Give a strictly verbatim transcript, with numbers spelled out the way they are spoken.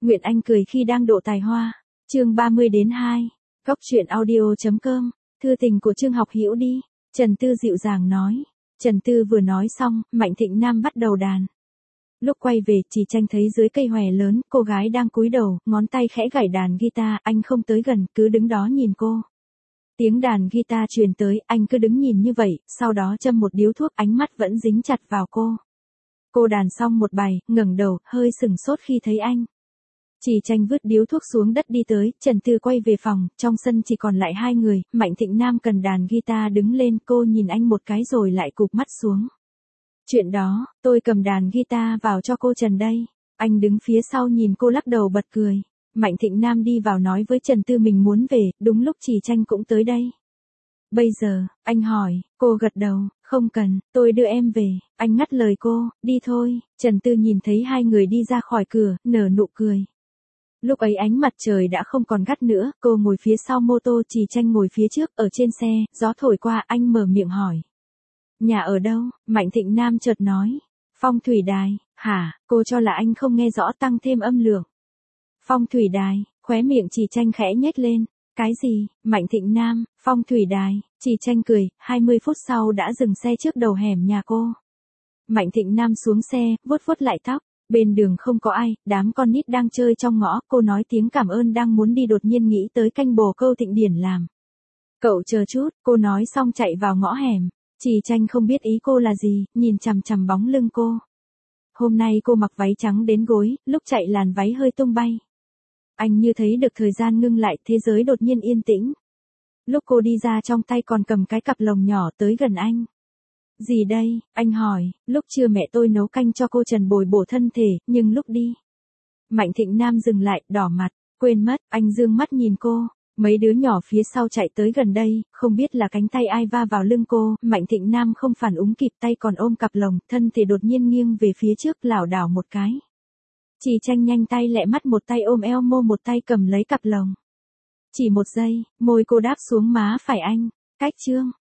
Nguyện Anh cười khi đang độ tài hoa. Chương ba mươi đến hai. Góc truyện audio chấm com. Thư tình của Trương Học Hiểu đi. Trần Tư dịu dàng nói. Trần Tư vừa nói xong, Mạnh Thịnh Nam bắt đầu đàn. Lúc quay về, Chỉ Tranh thấy dưới cây hòe lớn, cô gái đang cúi đầu, ngón tay khẽ gảy đàn guitar, anh không tới gần, cứ đứng đó nhìn cô. Tiếng đàn guitar truyền tới, anh cứ đứng nhìn như vậy, sau đó châm một điếu thuốc, ánh mắt vẫn dính chặt vào cô. Cô đàn xong một bài, ngẩng đầu, hơi sừng sốt khi thấy anh. Chỉ Tranh vứt điếu thuốc xuống đất đi tới, Trần Tư quay về phòng, trong sân chỉ còn lại hai người, Mạnh Thịnh Nam cần đàn guitar đứng lên, cô nhìn anh một cái rồi lại cụp mắt xuống. Chuyện đó, tôi cầm đàn guitar vào cho cô Trần đây. Anh đứng phía sau nhìn cô lắc đầu bật cười. Mạnh Thịnh Nam đi vào nói với Trần Tư mình muốn về, đúng lúc Chỉ Tranh cũng tới đây. Bây giờ, anh hỏi, cô gật đầu, không cần, tôi đưa em về. Anh ngắt lời cô, đi thôi. Trần Tư nhìn thấy hai người đi ra khỏi cửa, nở nụ cười. Lúc ấy ánh mặt trời đã không còn gắt nữa, cô ngồi phía sau mô tô, Chỉ Tranh ngồi phía trước, ở trên xe, gió thổi qua, anh mở miệng hỏi. Nhà ở đâu? Mạnh Thịnh Nam chợt nói. Phong thủy đài. Hả? Cô cho là anh không nghe rõ, tăng thêm âm lượng. Phong thủy đài. Khóe miệng Chỉ Tranh khẽ nhếch lên. Cái gì? Mạnh Thịnh Nam. Phong thủy đài. Chỉ Tranh cười. hai mươi phút sau đã dừng xe trước đầu hẻm nhà cô. Mạnh Thịnh Nam xuống xe, vuốt vuốt lại tóc. Bên đường không có ai, đám con nít đang chơi trong ngõ. Cô nói tiếng cảm ơn đang muốn đi, đột nhiên nghĩ tới canh bồ câu Thịnh Điển làm. Cậu chờ chút. Cô nói xong chạy vào ngõ hẻm. Chỉ Tranh không biết ý cô là gì, nhìn chằm chằm bóng lưng cô. Hôm nay cô mặc váy trắng đến gối, lúc chạy làn váy hơi tung bay. Anh như thấy được thời gian ngưng lại, thế giới đột nhiên yên tĩnh. Lúc cô đi ra trong tay còn cầm cái cặp lồng nhỏ tới gần anh. Gì đây? Anh hỏi, lúc trưa mẹ tôi nấu canh cho cô Trần bồi bổ thân thể, nhưng lúc đi. Mạnh Thịnh Nam dừng lại, đỏ mặt, quên mất, anh dương mắt nhìn cô. Mấy đứa nhỏ phía sau chạy tới gần đây, không biết là cánh tay ai va vào lưng cô, Mạnh Thịnh Nam không phản ứng kịp, tay còn ôm cặp lồng, thân thể đột nhiên nghiêng về phía trước, lảo đảo một cái. Chỉ Tranh nhanh tay lẹ mắt, một tay ôm eo mô, một tay cầm lấy cặp lồng. Chỉ một giây, môi cô đáp xuống má phải anh, cách chương.